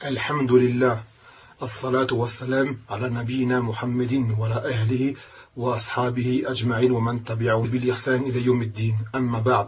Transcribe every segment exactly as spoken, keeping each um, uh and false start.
الحمد لله الصلاة والسلام على نبينا محمد وعلى أهله وأصحابه أجمعين ومن تبعهم بالإحسان إلى يوم الدين أما بعد.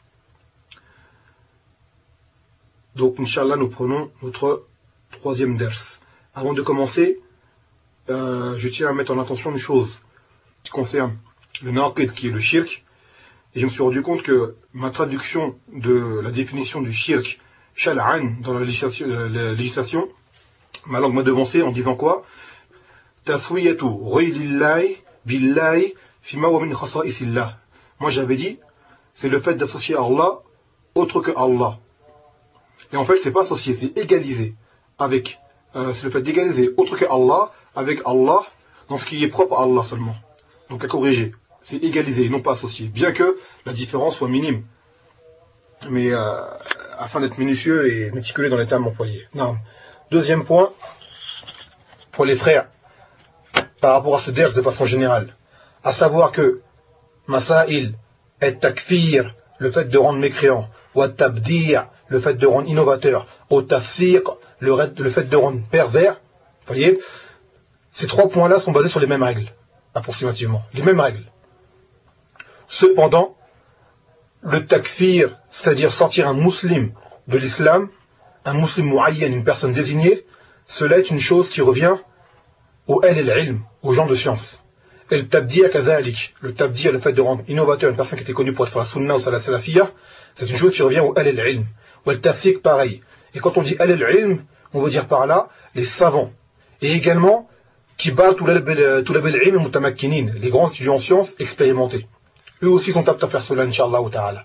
Donc, Inch'Allah, nous prenons notre troisième ders. Avant de commencer, euh, je tiens à mettre en attention une chose qui concerne le naqid, qui est le shirk. Et je me suis rendu compte que ma traduction de la définition du shirk shal'an dans la législation, la législation, ma langue m'a devancé en disant quoi? Taswiyatu ghayrillahi billahi fima wa min khasa'isillah. Moi j'avais dit, c'est le fait d'associer Allah autre que Allah. Et en fait, c'est pas associé, c'est égalisé avec, euh, c'est le fait d'égaliser autre que Allah avec Allah dans ce qui est propre à Allah seulement. Donc à corriger, c'est égalisé et non pas associé, bien que la différence soit minime. Mais euh, afin d'être minutieux et méticuleux dans les termes employés. Non. Deuxième point, pour les frères, par rapport à ce ders de façon générale, à savoir que Masail et Takfir, le fait de rendre mécréant, ou Tabdir, le fait de rendre innovateur, ou Tafsir, le fait de rendre pervers, vous voyez, ces trois points-là sont basés sur les mêmes règles, approximativement, les mêmes règles. Cependant, le takfir, c'est-à-dire sortir un musulman de l'islam, un musulman muayyan, une personne désignée, cela est une chose qui revient au el el ilm, aux gens de science. Et le tabdiya kazalik, le tabdiya, le fait de rendre innovateur une personne qui était connue pour être sur la sunna ou sur la salafiyya, c'est une chose qui revient au el el ilm. Ou el tafsik, pareil. Et quand on dit el el ilm, on veut dire par là les savants. Et également, kibar tulab el ilm mutamakkinin, les grands étudiants en sciences expérimentés. Eux aussi sont aptes à faire cela, Inch'Allah ou ta'ala.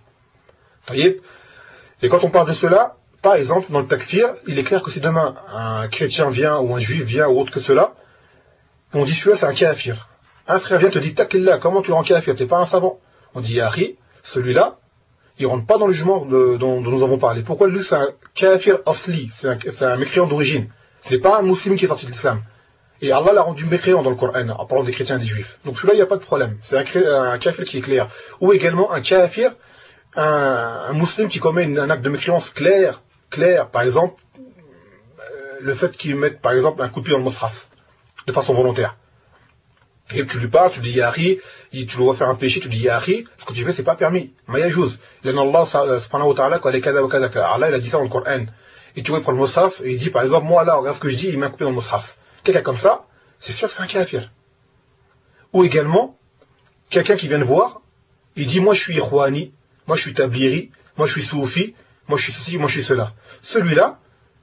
Et quand on parle de cela, par exemple, dans le takfir, il est clair que si demain un chrétien vient, ou un juif vient, ou autre que cela, on dit celui-là c'est un kafir. Un frère vient te dit, takillah, comment tu le rends kafir? T'es pas un savant. On dit, Yahri, celui-là, il rentre pas dans le jugement de, dont, dont nous avons parlé. Pourquoi lui c'est un kafir asli, c'est un, c'est un mécréant d'origine. Ce n'est pas un musulman qui est sorti de l'islam. Et Allah l'a rendu mécréant dans le Coran, en parlant des chrétiens et des juifs. Donc celui-là, il n'y a pas de problème. C'est un, un kafir qui est clair. Ou également un kafir, un, un musulman qui commet une, un acte de mécréance clair, clair. Par exemple, euh, le fait qu'il mette, par exemple, un coup de pied dans le mushraf, de façon volontaire. Et tu lui parles, tu dis Yahri, tu le vois faire un péché, tu dis Yahri, ce que tu fais, c'est pas permis. Mayajouz. Il y a Allah, subhanahu wa ta'ala, Allah, il a dit ça dans le Coran. Et tu vois, il prend le mushraf, et il dit, par exemple, moi là, regarde ce que je dis, il met un coup de pied dans le mushraf. Quelqu'un comme ça, c'est sûr que c'est un kafir. Ou également, quelqu'un qui vient de voir, il dit, moi je suis ikhwani, moi je suis tabliri, moi je suis soufi, moi je suis ceci, moi je suis cela. Celui-là,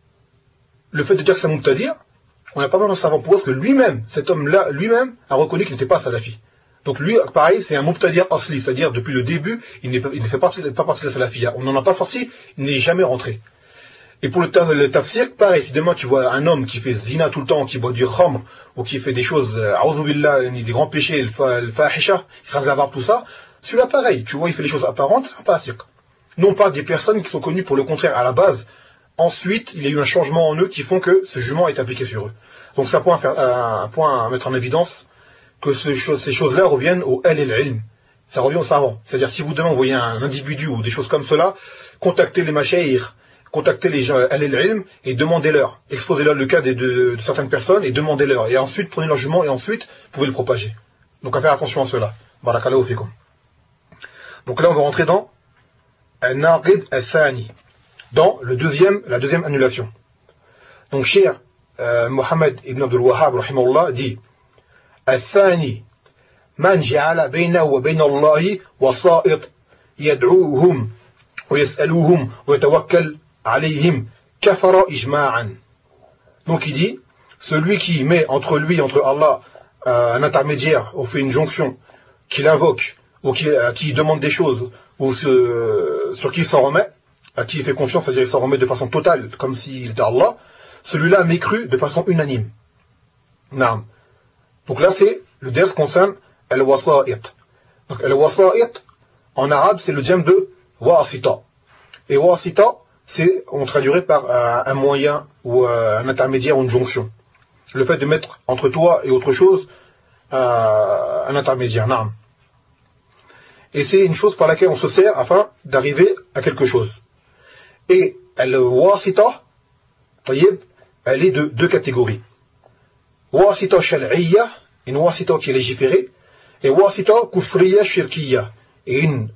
le fait de dire que c'est un mubtadir, on n'a pas besoin d'en savoir pourquoi, parce que lui-même, cet homme-là, lui-même, a reconnu qu'il n'était pas salafi. Donc lui, pareil, c'est un mubtadir asli, c'est-à-dire depuis le début, il, n'est pas, il ne fait partie, pas partie de la salafiyya. On n'en a pas sorti, il n'est jamais rentré. Et pour le, le tafsir, pareil, si demain tu vois un homme qui fait zina tout le temps, qui boit du khamr, ou qui fait des choses, a'udhu billah, des grands péchés, le fahisha, il se rase la barbe, tout ça, celui-là pareil, tu vois, il fait les choses apparentes, c'est un tafsir. Non pas des personnes qui sont connues pour le contraire à la base. Ensuite, il y a eu un changement en eux qui font que ce jugement est appliqué sur eux. Donc c'est un point à, faire, un point à mettre en évidence, que ce, ces choses-là reviennent au el el ilm. Ça revient au savant. C'est-à-dire, si vous demain vous voyez un individu ou des choses comme cela, contactez les mashaïr, contactez les gens al ilm et demandez-leur, exposez-leur le cas de, de, de certaines personnes et demandez-leur, et ensuite prenez leur jugement et ensuite vous pouvez le propager. Donc à faire attention à cela. Barakallahu fikum. Donc là on va rentrer dans al-naqid al-thani, dans le deuxième, la deuxième annulation. Donc Cheikh euh, Mohammed ibn Abdul Wahhab rahimahullah dit al-thani man ja'ala baynahu wa bayna Allahi wasa'it yad'uuhum wa yas'aluhum wa yatawakkal alayhim kafara ijma'an. Donc il dit, celui qui met entre lui et entre Allah euh, un intermédiaire, ou fait une jonction, qui l'invoque, ou qui, à qui il demande des choses, ou euh, sur qui il s'en remet, à qui il fait confiance, c'est-à-dire il s'en remet de façon totale, comme s'il était Allah, celui-là a mécru de façon unanime. Naam. Donc là c'est, le ders concerne al-wasa'it. Donc al-wasa'it, en arabe c'est le djem de wasita. Et wasita, c'est, on traduirait par un, un moyen ou un intermédiaire ou une jonction. Le fait de mettre entre toi et autre chose euh, un intermédiaire, naam. Et c'est une chose par laquelle on se sert afin d'arriver à quelque chose. Et al-wasita, elle est de deux catégories. Wasita shal'iyya, une wasita qui est légiférée, et wasita kufriya shirkiyya, et une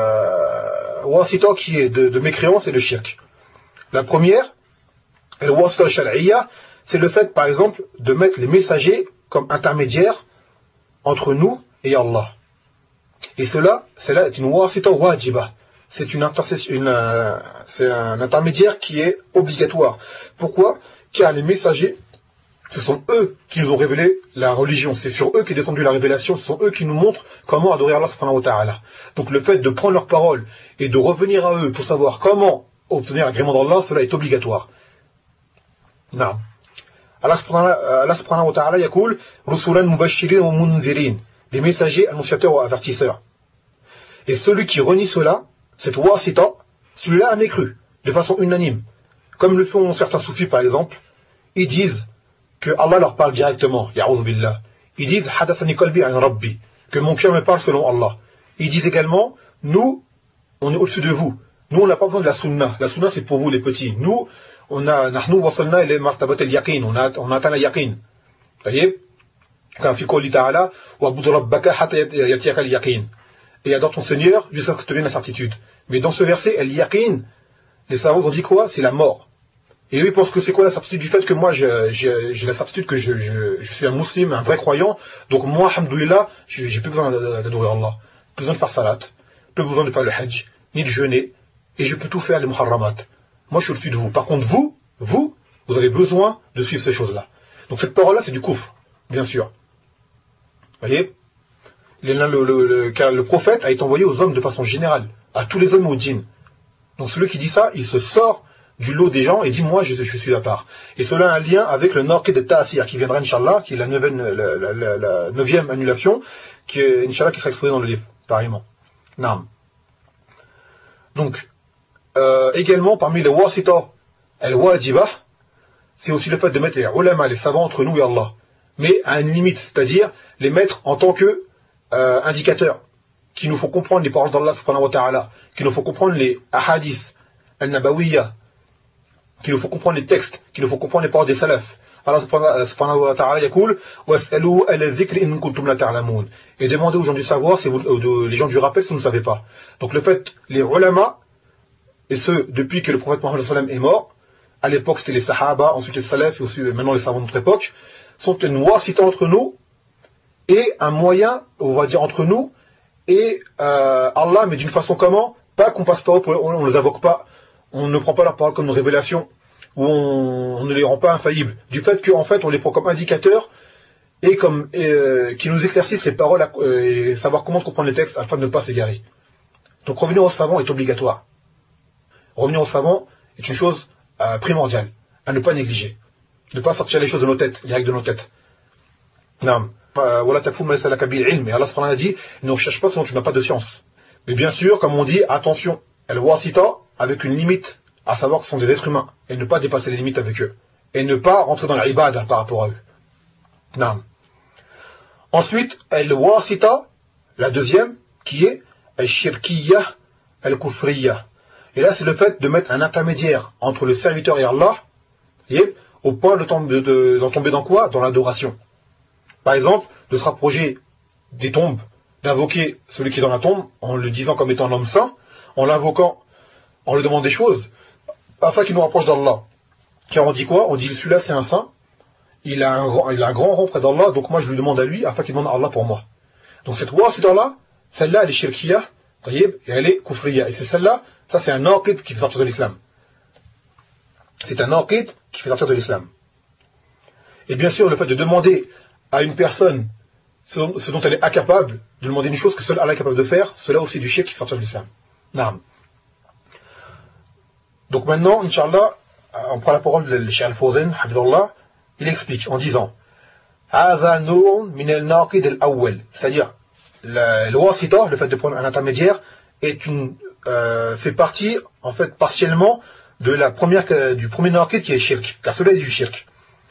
euh, wasita qui est de, de mécréance et de shirk. La première, el wasita shal'iyya, c'est le fait, par exemple, de mettre les messagers comme intermédiaires entre nous et Allah. Et cela, cela est une wasita wajiba. C'est une intercession, une, euh, c'est un intermédiaire qui est obligatoire. Pourquoi? Car les messagers, ce sont eux qui nous ont révélé la religion. C'est sur eux qu'est descendue la révélation. Ce sont eux qui nous montrent comment adorer Allah subhanahu wa ta'ala. Donc le fait de prendre leur parole et de revenir à eux pour savoir comment obtenir l'agrément d'Allah, cela est obligatoire. Non. Allah subhanahu wa ta'ala yaqul rusulan mubashirin wa munzirin, des messagers annonciateurs ou avertisseurs. Et celui qui renie cela, cette wasita, celui-là a mécru, de façon unanime. Comme le font certains soufis par exemple, ils disent que Allah leur parle directement, ya'ouz billah. Ils disent hadathani qalbi an rabbi, que mon cœur me parle selon Allah. Ils disent également, nous, on est au-dessus de vous. Nous, on n'a pas besoin de la sunna. La sunna, c'est pour vous les petits. Nous, on a nahnu wasalna ila martabat al-yaqin, on a on a atteint la yaqin. Vous voyez? Quand fi qawli ta'ala wa bud rabbaka hatta yatiyaka al-yaqin. Et adore ton Seigneur jusqu'à ce que te vienne la certitude. Mais dans ce verset, al-yaqin, les savants ont dit quoi? C'est la mort. Et eux, ils pensent que c'est quoi la certitude du fait que moi, j'ai la certitude que je, je, je suis un musulman, un vrai croyant. Donc moi, alhamdoulilah, j'ai plus besoin d'adorer Allah. Plus besoin de faire salat, plus besoin de faire le hajj, ni de jeûner. Et je peux tout faire, les muharramat. Moi, je suis au-dessus de vous. Par contre, vous, vous, vous avez besoin de suivre ces choses-là. Donc cette parole-là, c'est du kufr, bien sûr. Vous voyez? Le, le, le, le, car le prophète a été envoyé aux hommes de façon générale, à tous les hommes et aux djinns. Donc celui qui dit ça, il se sort du lot des gens et dit moi je, je suis la part. Et cela a un lien avec le Naqid de Ta'asir qui viendra Inch'Allah, qui est la neuvième, la, la, la, la neuvième annulation, qui est Inch'Allah qui sera exposée dans le livre, pareillement. Naam. Donc, euh, également parmi les wasita al-wajibah, c'est aussi le fait de mettre les ulama, les savants entre nous et Allah, mais à une limite, c'est-à-dire les mettre en tant que euh, indicateurs, qui nous font comprendre les paroles d'Allah subhanahu wa ta'ala, qui nous font comprendre les ahadith al-nabawiyya, qui nous faut comprendre les textes, qui nous faut comprendre les paroles des salafs. Allah subhanahu wa ta'ala yaqul was'alu ala dhikri in kuntum la ta'lamun. Et demandez aux gens du savoir, si vous, euh, les gens du rappel si vous ne savez pas. Donc le fait, les ulama, et ceux depuis que le prophète Mohammed sallallahu alayhi wa sallam est mort, à l'époque c'était les sahaba, ensuite les salafs et aussi maintenant les savants de notre époque, sont une wasita entre nous et un moyen, on va dire entre nous et euh, Allah, mais d'une façon comment? Pas qu'on passe pas, on ne les invoque pas. On ne prend pas leurs paroles comme une révélation, ou on, on ne les rend pas infaillibles. Du fait qu'en fait, on les prend comme indicateurs, et comme et, euh, qui nous éclaircissent les paroles, à, euh, et savoir comment comprendre les textes, afin de ne pas s'égarer. Donc revenir au savant est obligatoire. Revenir au savant est une chose euh, primordiale, à ne pas négliger. Ne pas sortir les choses de nos têtes, les règles de nos têtes. Non. Voilà ta foum laisse la kabir ilm. Et Allah subhanahu wa ta'ala dit, ne recherche pas sinon tu n'as pas de science. Mais bien sûr, comme on dit, attention, el wasita, avec une limite, à savoir que ce sont des êtres humains, et ne pas dépasser les limites avec eux, et ne pas rentrer dans la ibada par rapport à eux. Non. Ensuite, al-wasita, la deuxième, qui est al-shirkiyya, al-kufriyya. Et là, c'est le fait de mettre un intermédiaire entre le serviteur et Allah, et au point de tomber, de, d'en tomber dans quoi? Dans l'adoration. Par exemple, de se rapprocher des tombes, d'invoquer celui qui est dans la tombe, en le disant comme étant un homme saint, en l'invoquant, on lui demande des choses, afin qu'il nous rapproche d'Allah. Car on dit quoi? On dit celui-là c'est un saint, il a un, il a un grand rang près d'Allah, donc moi je lui demande à lui, afin qu'il demande à Allah pour moi. Donc cette wasita-là, celle-là elle est shirkiyya, et elle est kufriyya. Et c'est celle-là, ça c'est un naqid qui fait sortir de l'islam. C'est un naqid qui fait sortir de l'islam. Et bien sûr, le fait de demander à une personne ce dont, ce dont elle est incapable, de demander une chose que seul Allah est capable de faire, cela aussi du shirk qui fait sortir de l'islam. Naam. Donc maintenant, Inch'Allah, on prend la parole de Cheikh Al-Fawzan, Hafizallah, il explique en disant c'est-à-dire, le, le wasita, le fait de prendre un intermédiaire, est une, euh, fait partie, en fait, partiellement, de la première, du premier naqid qui est shirk, car cela est du shirk.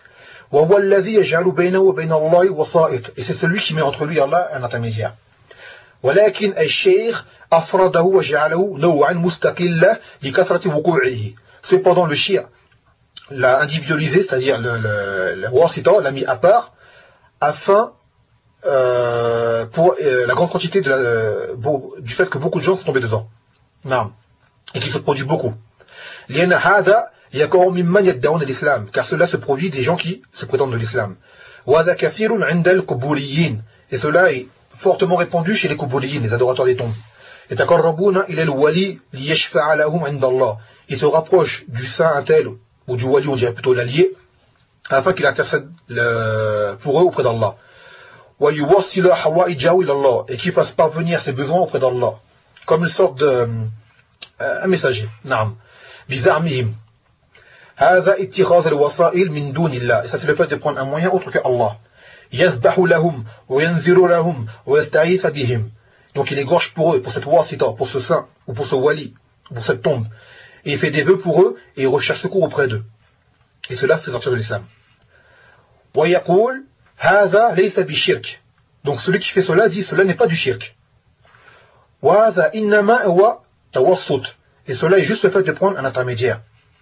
Et c'est celui qui met entre lui et Allah un intermédiaire. ولكن الشيخ أفرده وجعله نوعا مستقلا لكثرة وقوعه. Cependant le shia l'a individualisé, c'est-à-dire le, le, le wasita, l'a mis à part, afin, euh, pour euh, la grande quantité de la, euh, du fait que beaucoup de gens sont tombés dedans. Non. Et qu'il se produit beaucoup. Liana hada yakau mimman yad'un l'islam, car cela se produit des gens qui se prétendent de l'islam. Wa hadha kathirun 'inda al-qubuliyin, et cela est fortement répandu chez les qubuliyin, les adorateurs des tombes. Yataqarrabuna ila al-wali liyashfa'a lahum 'inda Allah. Ils se rapprochent du saint un tel, ou du wali, on dirait plutôt l'allié, afin qu'il intercède le, pour eux auprès d'Allah. Wa yuwassilu hawaijahu ila Allah, et qu'il fasse parvenir ses besoins auprès d'Allah, comme une sorte de euh, un messager. Naam. Bizarmihim. هذا اتخاذ الوسائل من دون الله. Et ça c'est le fait de prendre un moyen autre que Allah. يذبح لهم وينذر لهم ويستعيذ بهم. Donc il égorge pour eux, pour cette wasita, pour ce saint, ou pour ce wali, pour cette tombe. Et il fait des vœux pour eux, et il recherche secours auprès d'eux. Et cela fait sortir de l'islam. ويقول هذا ليس بشرك. Donc celui qui fait cela dit, cela n'est pas du shirk. وهذا إنما هو توسط. Et cela est juste le fait de prendre un intermédiaire.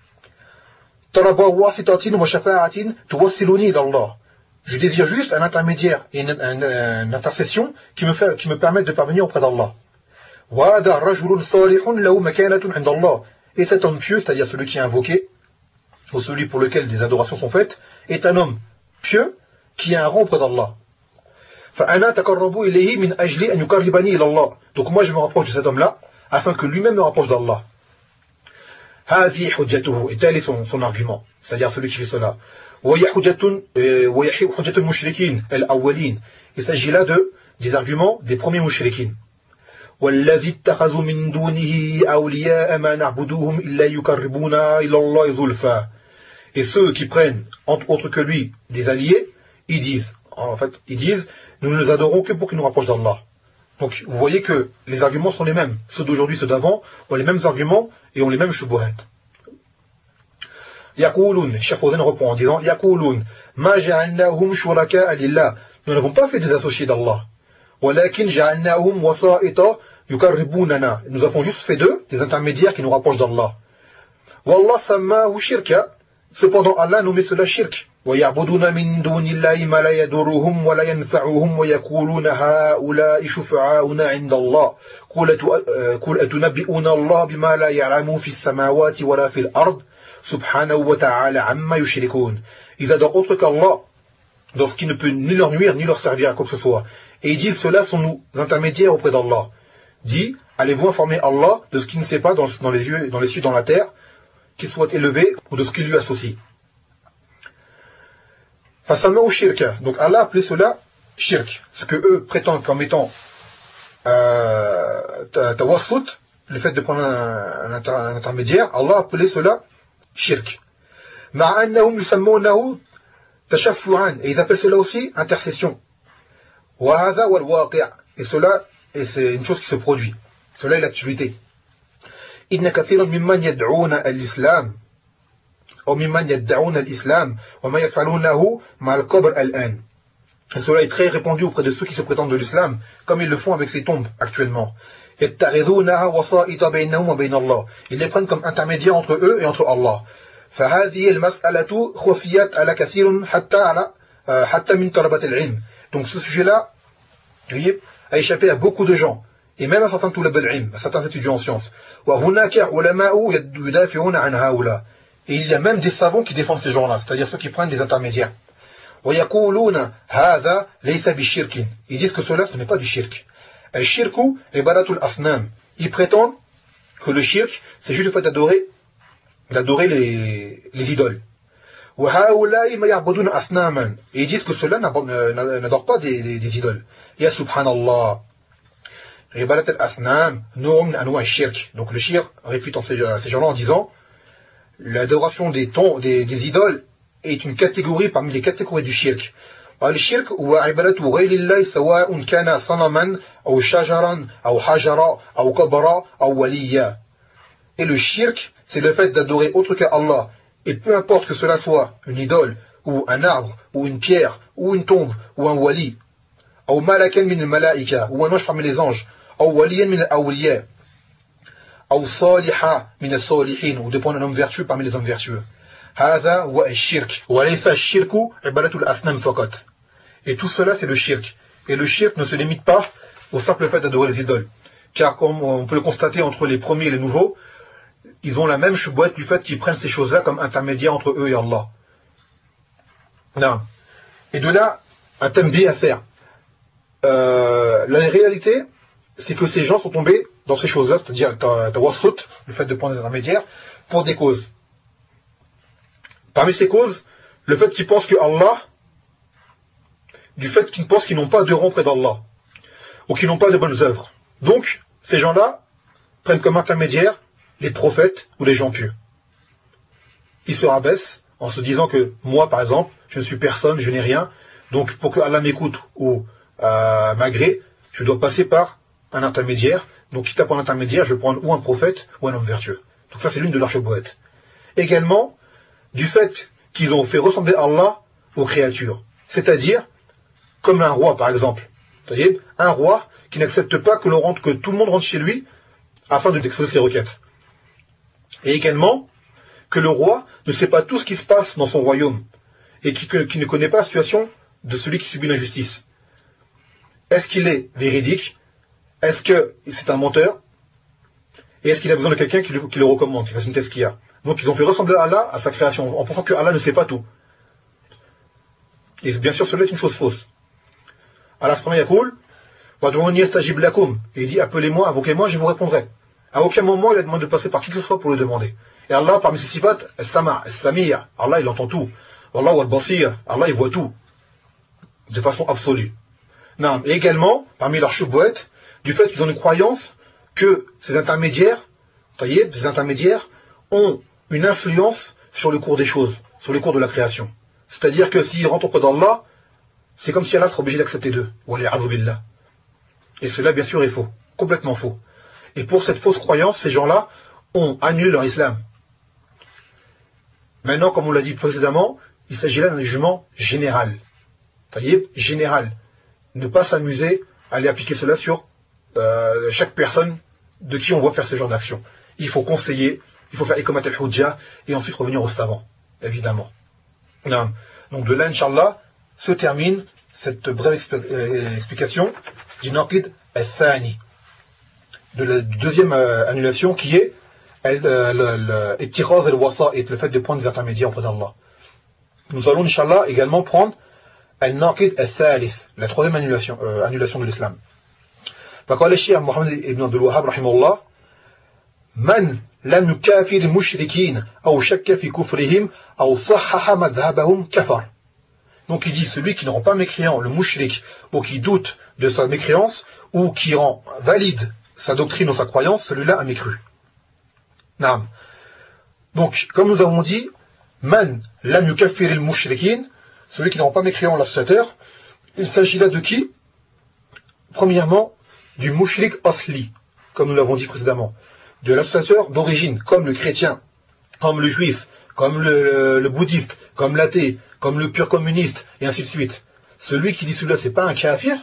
Je désire juste un intermédiaire et une, une, une intercession qui me, fait, qui me permet de parvenir auprès d'Allah. Et cet homme pieux, c'est-à-dire celui qui est invoqué, ou celui pour lequel des adorations sont faites, est un homme pieux qui a un rang auprès d'Allah. Donc moi je me rapproche de cet homme-là, afin que lui-même me rapproche d'Allah. هذه حجته, et tel est son, son argument, c'est-à-dire celui qui fait cela. وهي حجة وهي حجة المشركين الأولين. Il s'agit là de des arguments des premiers mushrikin. والذي اتخذوا من دونه أولياء ما نعبدوهم إلا يقربونا إلى الله زلفى. Et ceux qui prennent entre autres que lui des alliés, ils disent, en fait, ils disent, nous ne nous adorons que pour qu'ils nous rapprochent d'Allah. Donc, vous voyez que les arguments sont les mêmes. Ceux d'aujourd'hui, ceux d'avant, ont les mêmes arguments et ont les mêmes shubuhat. Yaqulun, Cheikh Fawzan répond en disant, Yaqulun, ma ja'alnahum shuraka'a lillah. Nous n'avons pas fait des associés d'Allah. Walakin ja'alnahum wasa'ita yukarribunana. Nous avons juste fait d'eux des intermédiaires qui nous rapprochent d'Allah. Wallah sammahu shirka. Cependant, Allah nommait cela shirk. وَيَعْبُدُونَ مِن دُونِ اللَّهِ مَا لَا يَضُرُّهُمْ وَلَا يَنْفَعُهُمْ وَيَقُولُونَ هَؤُلَاءِ شُفَعَاؤُنَا عِندَ اللَّهِ قُلْ أَتُنَبِّئُونَ اللَّهَ بِمَا لَا يَعْلَمُ فِي السَّمَاوَاتِ وَلَا فِي الْأَرْضِ سُبْحَانَهُ وَتَعَالَى عَمَّا يُشْرِكُونَ. Ils adorent autre qu'Allah, dans ce qui ne peut ni leur nuire ni leur servir à quoi que ce soit. Et ils disent, ceux-là sont nos intermédiaires auprès d'Allah. Dit, allez-vous informer Allah de ce qu'il ne sait pas dans, dans les yeux, dans les cieux, dans la terre, qu'il soit élevé, ou de ce qu'il lui associe. Fasamahu shirka. Donc Allah a appelé cela shirk. Ce que eux prétendent comme étant euh, tawassut, le fait de prendre un, un, inter, un intermédiaire, Allah a appelé cela shirk. Ma'annahum yusammunahu tashaffu'an. Et ils appellent cela aussi intercession. Wa hadha wal waqi'. Et cela, et c'est une chose qui se produit. Cela est l'actualité. Inna kathiran mimman yad'una al-islam. أو ممن يدعون الإسلام وما يفعلونه مع القبر الآن. Et cela est très répandu auprès de ceux qui se prétendent de l'islam, comme ils le font avec ces tombes actuellement. يتخذونها وسائط بينهم وبين الله. Ils les prennent comme intermédiaires entre eux et entre Allah. فهذه المسألة خفيت على كثير حتى على حتى من طلبة العلم. Donc ce sujet-là, vous voyez, a échappé à beaucoup de gens, et même à certains طلاب العلم, à certains étudiants en sciences. وهناك علماء يدافعون عن هؤلاء. Et il y a même des savants qui défendent ces gens-là, c'est-à-dire ceux qui prennent des intermédiaires. وَيَقُولُونَ هَذَا لَيْسَ بِالشِّرْكٍ. Ils disent que cela, ce n'est pas du shirk. الشِّرْكُ عِبَادَةُ الْأَصْنَامِ. Ils prétendent que le shirk, c'est juste le fait d'adorer, d'adorer les, les idoles. وَهَؤُلَاءِ مَا يَعْبُدُونَ أَصْنَامًا. Et ils disent que cela n'adore pas des, des, des idoles. Ya subhanallah. عِبَادَةُ الْأَصْنَامِ نوع من أنواع الشِّرْك. Donc le shirk réfute ces, ces gens-là en disant, l'adoration des, tons, des, des idoles est une catégorie parmi les catégories du shirk. الشرك هو عبادة غير الله سواء كان صنما أو شجرا أو حجرا أو قبرا أو وليا. Et le shirk, c'est le fait d'adorer autre qu'Allah. Et peu importe que cela soit une idole, ou un arbre, ou une pierre, ou une tombe, ou un wali, أو ملكا من الملائكة, ou un ange parmi les anges, أو وليا من الأولياء, أو صالحا من الصالحين, ou dépend d'un homme vertueux parmi les hommes vertueux. هذا هو الشرك وليس الشرك عبادة الأصنام فقط. Et tout cela c'est le shirk. Et le shirk ne se limite pas au simple fait d'adorer les idoles. Car comme on peut le constater entre les premiers et les nouveaux, ils ont la même chouboîte du fait qu'ils prennent ces choses-là comme intermédiaires entre eux et Allah. Non. Et de là, un tambi à faire. Euh, la réalité, c'est que ces gens sont tombés dans ces choses-là, c'est-à-dire tawassut, le fait de prendre des intermédiaires, pour des causes. Parmi ces causes, le fait qu'ils pensent que Allah, du fait qu'ils pensent qu'ils n'ont pas de rang près d'Allah, ou qu'ils n'ont pas de bonnes œuvres. Donc, ces gens-là prennent comme intermédiaires les prophètes ou les gens pieux. Ils se rabaissent en se disant que moi, par exemple, je ne suis personne, je n'ai rien, donc pour que Allah m'écoute ou euh, m'agrée, je dois passer par un intermédiaire. Donc, quitte à prendre un intermédiaire, je vais prendre ou un prophète ou un homme vertueux. Donc ça, c'est l'une de leurs chouboîtes. Également, du fait qu'ils ont fait ressembler Allah aux créatures. C'est-à-dire, comme un roi, par exemple. Vous voyez, un roi qui n'accepte pas que, l'on rentre, que tout le monde rentre chez lui afin de d'exposer ses requêtes. Et également, que le roi ne sait pas tout ce qui se passe dans son royaume et qui, que, qui ne connaît pas la situation de celui qui subit l'injustice. Est-ce qu'il est véridique? Est-ce que c'est un menteur? Et est-ce qu'il a besoin de quelqu'un qui, qui le recommande, qui fasse une tazkiya? Donc ils ont fait ressembler Allah à sa création, en pensant que Allah ne sait pas tout. Et bien sûr, cela est une chose fausse. Allah subhanahu yakoul, wad'ouni astajib lakum. Et il dit, appelez-moi, invoquez-moi, je vous répondrai. À aucun moment il a demandé de passer par qui que ce soit pour le demander. Et Allah, parmi ses sifat, as-sama, as-sami'a, Allah il entend tout. Allah wal-basir, Allah il voit tout. De façon absolue. Non. Et également, parmi leurs choubouettes, du fait qu'ils ont une croyance que ces intermédiaires, taïeb, ces intermédiaires, ont une influence sur le cours des choses, sur le cours de la création. C'est-à-dire que s'ils rentrent auprès d'Allah, c'est comme si Allah serait obligé d'accepter d'eux. Et cela, bien sûr, est faux. Complètement faux. Et pour cette fausse croyance, ces gens-là ont annulé leur islam. Maintenant, comme on l'a dit précédemment, il s'agit là d'un jugement général. Taïeb, général. Ne pas s'amuser à aller appliquer cela sur euh, chaque personne de qui on voit faire ce genre d'action. Il faut conseiller, il faut faire ikomat al-hujja et ensuite revenir aux savants, évidemment. Non. Donc de là, Inch'Allah, se termine cette brève expl euh, explication du naqid al-thani, de la deuxième euh, annulation qui est l'ittikhaz al-wasa'it, le fait de prendre des intermédiaires auprès d'Allah. Nous allons, Inch'Allah, également prendre al-naqid al-thalith, la troisième annulation, euh, annulation de l'islam. فقال الشيخ محمد بن عبد الوهاب رحمه الله من لم يكافر المشركين أو شك في كفرهم أو صحح مذهبهم كفر. Donc il dit, celui qui ne rend pas mécréant le mushrik, ou qui doute de sa mécréance, ou qui rend valide sa doctrine ou sa croyance, celui-là a mécru. Naam. Donc, comme nous avons dit, man lam yukaffir al-mushrikin, celui qui ne rend pas mécréant l'associateur, il s'agit là de qui? Premièrement, du mushrik asli, comme nous l'avons dit précédemment, de l'associateur d'origine, comme le chrétien, comme le juif, comme le, le, le bouddhiste, comme l'athée, comme le pur communiste, et ainsi de suite. Celui qui dit celui-là, c'est pas un kafir,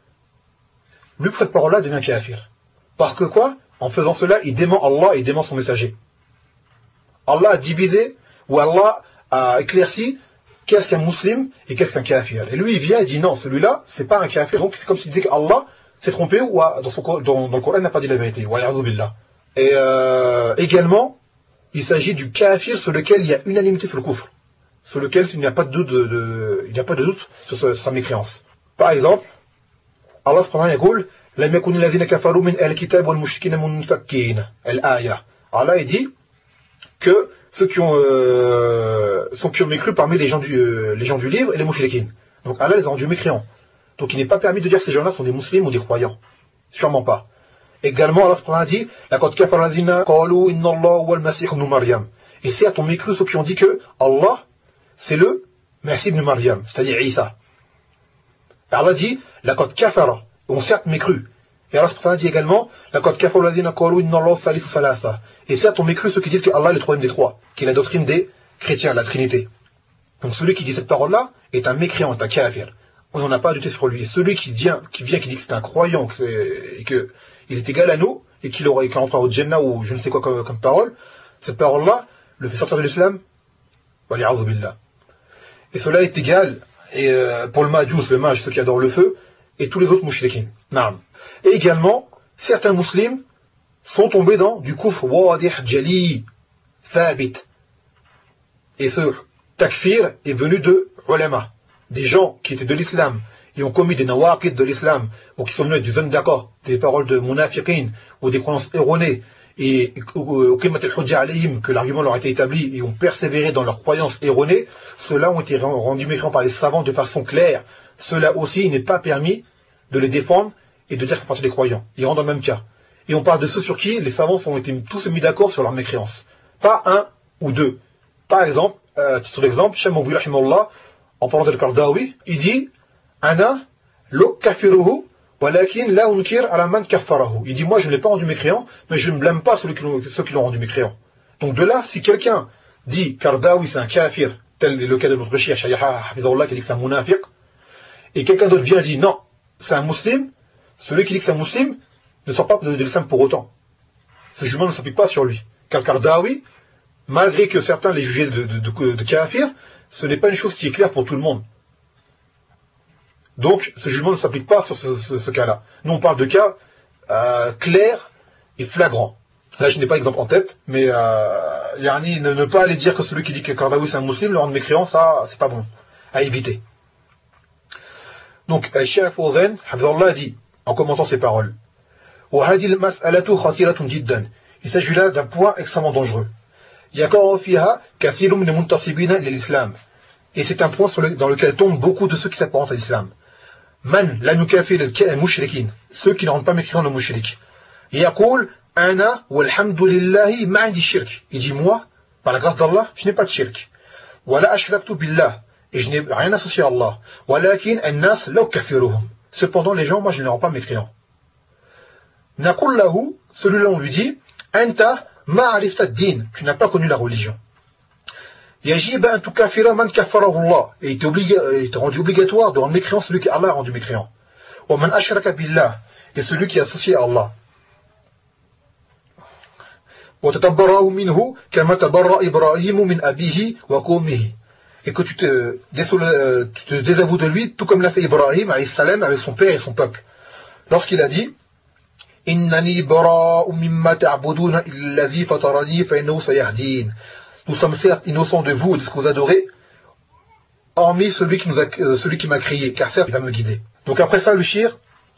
lui, pour cette parole-là, devient kafir. Parce que quoi? En faisant cela, il dément Allah et il dément son messager. Allah a divisé, ou Allah a éclairci, qu'est-ce qu'un musulman et qu'est-ce qu'un kafir. Et lui, il vient et dit non, celui-là, c'est pas un kafir. Donc, c'est comme s'il disait qu'Allah s'est trompé ou dans, son, dans, dans le Coran, il n'a pas dit la vérité. Et euh, également, il s'agit du kafir sur lequel il y a unanimité sur le kufr, sur lequel il n'y a pas de doute, de, de, il n'y a pas de doute sur sa, sa mécréance. Par exemple, Allah subhanahu wa ta'ala لم يكن الذين كفروا من أهل الكتاب والمشركين منفكين. الآية. Allah il dit que ceux qui ont euh, ceux qui ont mécru parmi les gens du euh, les gens du livre et les mushrikin. Donc Allah les a rendus mécréants. Donc il n'est pas permis de dire que ces gens-là sont des musulmans ou des croyants. Sûrement pas. Également, Allah subhanahu wa ta'ala dit laqad kafara allazina qalu inna Allah huwa al-masih ibn Maryam. Et c'est à ton mécru ceux qui ont dit que Allah c'est le Masih ibn Maryam, c'est-à-dire Isa. Et Allah dit laqad kafara, on certes mécru. Et Allah subhanahu wa ta'ala dit également laqad kafara allazina qalu inna Allah salisu thalatha. Et c'est à ton mécru ceux qui disent que Allah est le troisième des trois, qui est la doctrine des chrétiens, la Trinité. Donc celui qui dit cette parole-là est un mécréant, est un kafir. On n'a pas à douter sur lui. Et celui qui vient, qui vient, qui dit que c'est un croyant, que et que il est égal à nous, et qu'il aurait, qu'il rentrera au Jannah ou je ne sais quoi comme, comme parole, cette parole-là le fait sortir de l'islam Wali'adhu billah. Et cela est égal et, euh, pour le Majous, le mage, ceux qui adorent le feu, et tous les autres mouchriquins. Naam. Et également, certains musulmans sont tombés dans du kufr wadih jali, thabit. Et ce takfir est venu de ulama, des gens qui étaient de l'islam, et ont commis des nawaqid de l'islam, ou qui sont venus du zandaka, des paroles de munafiqin, ou des croyances erronées, et que l'argument leur a été établi, et ont persévéré dans leurs croyances erronées, ceux-là ont été rendus mécréants par les savants de façon claire. Cela aussi, il n'est pas permis de les défendre et de dire qu'ils sont des croyants. Ils rentrent dans le même cas. Et on parle de ceux sur qui les savants ont été tous mis d'accord sur leur mécréance. Pas un ou deux. Par exemple, euh, titre d'exemple, Cheikh Moubi rahimahullah, en parlant de Qardawi, il dit Ana lo kafiruhu walakin la unkir ala man kaffarahu. Il dit moi je ne l'ai pas rendu mécréant, mais je ne blâme pas ceux qui l'ont, ceux qui l'ont rendu mécréant. Donc de là, si quelqu'un dit Qardawi c'est un kafir, tel est le cas de notre cheikh Shayaha Hafizahullah qui dit que c'est un munafiq, et quelqu'un d'autre vient et dit non, c'est un musulman, celui qui dit que c'est un musulman ne sort pas de, de l'islam pour autant. Ce jugement ne s'applique pas sur lui. Car Qardawi, malgré que certains les jugeaient de, de, de, de kafir, ce n'est pas une chose qui est claire pour tout le monde. Donc, ce jugement ne s'applique pas sur ce, ce, ce cas-là. Nous, on parle de cas euh, clairs et flagrants. Là, je n'ai pas d'exemple en tête, mais euh, yani, ne, ne pas aller dire que celui qui dit que Qardawi c'est un musulman, le rendre mécréant, ça, c'est pas bon. À éviter. Donc, Cheikh Fawzan, Hafizahullah, dit, en commentant ces paroles, وهذه المسألة خطيرة جدا. Il s'agit là d'un point extrêmement dangereux. يقع فيها كثير من المنتصبين للإسلام. Et c'est un point sur le, dans lequel tombent beaucoup de ceux qui s'apparentent à l'islam. من لا يكافر المشركين. Ceux qui ne rendent pas mécréants le mushrik. يقول أنا والحمد لله ما عندي الشرك. Il dit moi, par la grâce d'Allah, je n'ai pas de shirk. ولا أشركت بالله. Et je n'ai rien associé à Allah. ولكن الناس لو كفروهم. Cependant les gens, moi je ne les rends pas mécréants. نقول له, celui-là on lui dit, أنت ما عرفت الدين, tu n'as pas connu la religion. يجب أن تكافر من كفره الله, et il est rendu obligatoire de rendre mécréant celui qui Allah a rendu mécréant. ومن أشرك بالله, et celui qui est associé à Allah. وتتبرأ منه كما تبرأ إبراهيم من أبيه وقومه, et que tu te, tu te désavoues de lui, tout comme l'a fait Ibrahim alayhi salam avec son père et son peuple. Lorsqu'il a dit Innani bara'u mimma ta'buduna illadhi fatarani fa innahu sayahdin. Nous sommes certes innocents de vous et de ce que vous adorez, hormis celui qui nous a, euh, celui qui m'a créé, car certes il va me guider. Donc après ça, le shir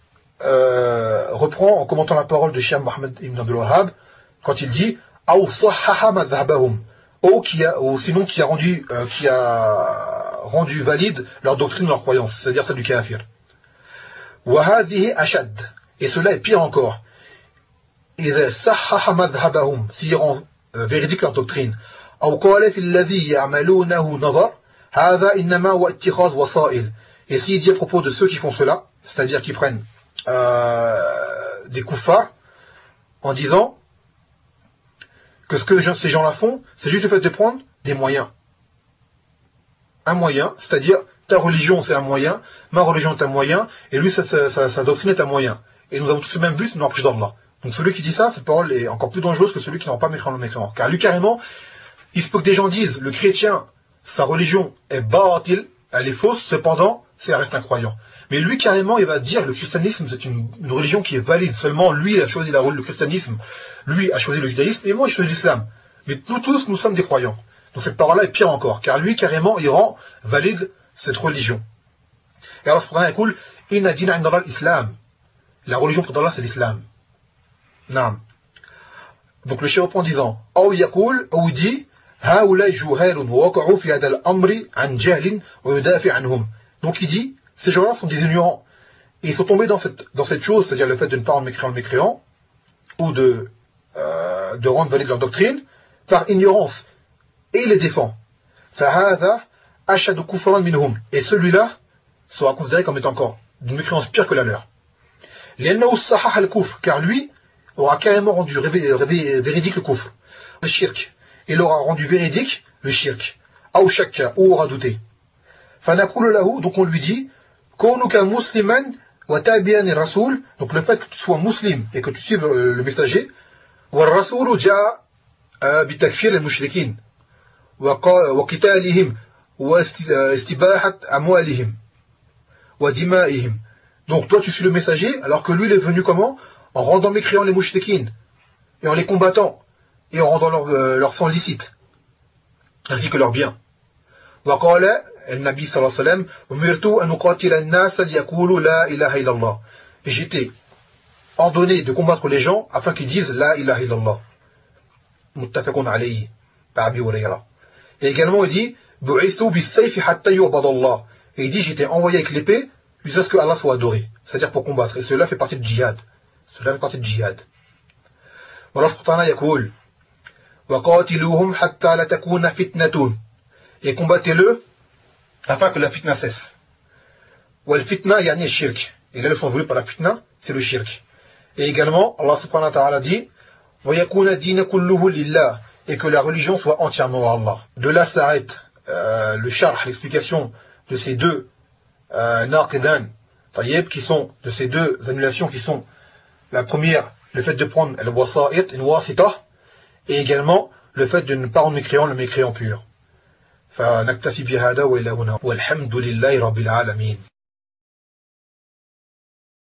euh, reprend en commentant la parole de Cheikh Mohammed ibn Abdul Wahhab quand il dit Aw sahhaha madhhabahum, ou qui a, ou sinon qui a rendu, euh, qui a rendu valide leur doctrine, leur croyance, c'est-à-dire celle du kafir. Wa hadhihi ashad. Et cela est pire encore. إذا صحح مذهبهم, s'ils rendent euh, véridique leur doctrine, أو قال في الذي يعملونه نظر, هذا إنما هو اتخاذ وسائل. Et s'il dit à propos de ceux qui font cela, c'est-à-dire qui prennent euh, des kuffars, en disant que ce que ces gens-là font, c'est juste le fait de prendre des moyens. Un moyen, c'est-à-dire ta religion c'est un moyen, ma religion est un moyen, et lui sa, sa, sa, sa doctrine est un moyen. Et nous avons tous le même but, nous rapprocher d'Allah. Donc celui qui dit ça, cette parole est encore plus dangereuse que celui qui n'aura pas mécréant le mécréant. Car lui carrément, il se peut que des gens disent, le chrétien, sa religion est baatil, elle est fausse, cependant, c'est reste un croyant. Mais lui carrément, il va dire, le christianisme c'est une, une religion qui est valide. Seulement lui, il a choisi la, le christianisme, lui a choisi le judaïsme, et moi j'ai choisi l'islam. Mais nous tous, nous sommes des croyants. Donc cette parole-là est pire encore, car lui carrément, il rend valide cette religion. Et alors, ce écoule, inna dina inda l'islam. La religion pour Allah, c'est l'islam. Naam. Donc le cheikh reprend en disant, Aw yaqul, ou dit, Haoulay juhalun wa waqa'u fi hadha al-amri an jahlin wa yudafi anhum. Donc il dit, ces gens-là sont des ignorants. Et ils sont tombés dans cette, dans cette chose, c'est-à-dire le fait de ne pas rendre mécréant le mécréant, ou de, euh, de rendre valide leur doctrine, par ignorance. Et il les défend. Fahadha ashadu kufran minhum. Et celui-là sera considéré comme étant encore d'une mécréance pire que la leur. Car lui aura carrément rendu véridique le kufr, le shirk. Il aura rendu véridique le shirk. Ou shakka, ou aura douté. Donc on lui dit, donc le fait que tu sois musulman et que tu suives le messager, et وقتالهم واستباحة أموالهم ودمائهم. Donc toi tu suis le messager alors que lui il est venu comment? En rendant mécréants les mouchriquines et en les combattant et en rendant leur, euh, leur sang licite ainsi que leurs biens. وقال النبي صلى الله عليه وسلم أمرت أن أقاتل الناس ليقولوا لا إله إلا الله. Et j'étais ordonné de combattre les gens afin qu'ils disent la ilaha illallah. Muttafaqun alayhi par Abi Hurayra. Et également il dit bu'ithu bis-sayfi hatta yu'bad Allah. Et il dit j'étais envoyé avec l'épée jusqu'à ce que Allah soit adoré, c'est-à-dire pour combattre. Et cela fait partie du djihad. Cela fait partie du djihad. Allah subhanahu wa ta'ala yaqul wa qatiluhum hatta la takuna fitnatun. Et combattez-le afin que la fitna cesse. Wal fitna yani shirk. Et là le sens voulu par la fitna, c'est le shirk. Et également Allah subhanahu wa ta'ala dit wa yakuna din kulluhu lillah, et que la religion soit entièrement à Allah. De là s'arrête euh, le sharh, l'explication de ces deux euh, narqidan tayyib, qui sont de ces deux annulations qui sont la première, le fait de prendre le wasa'it, une wasita, et également le fait de ne pas rendre mécréant le mécréant pur. فنكتفي بهذا وإلى هنا والحمد لله رب العالمين.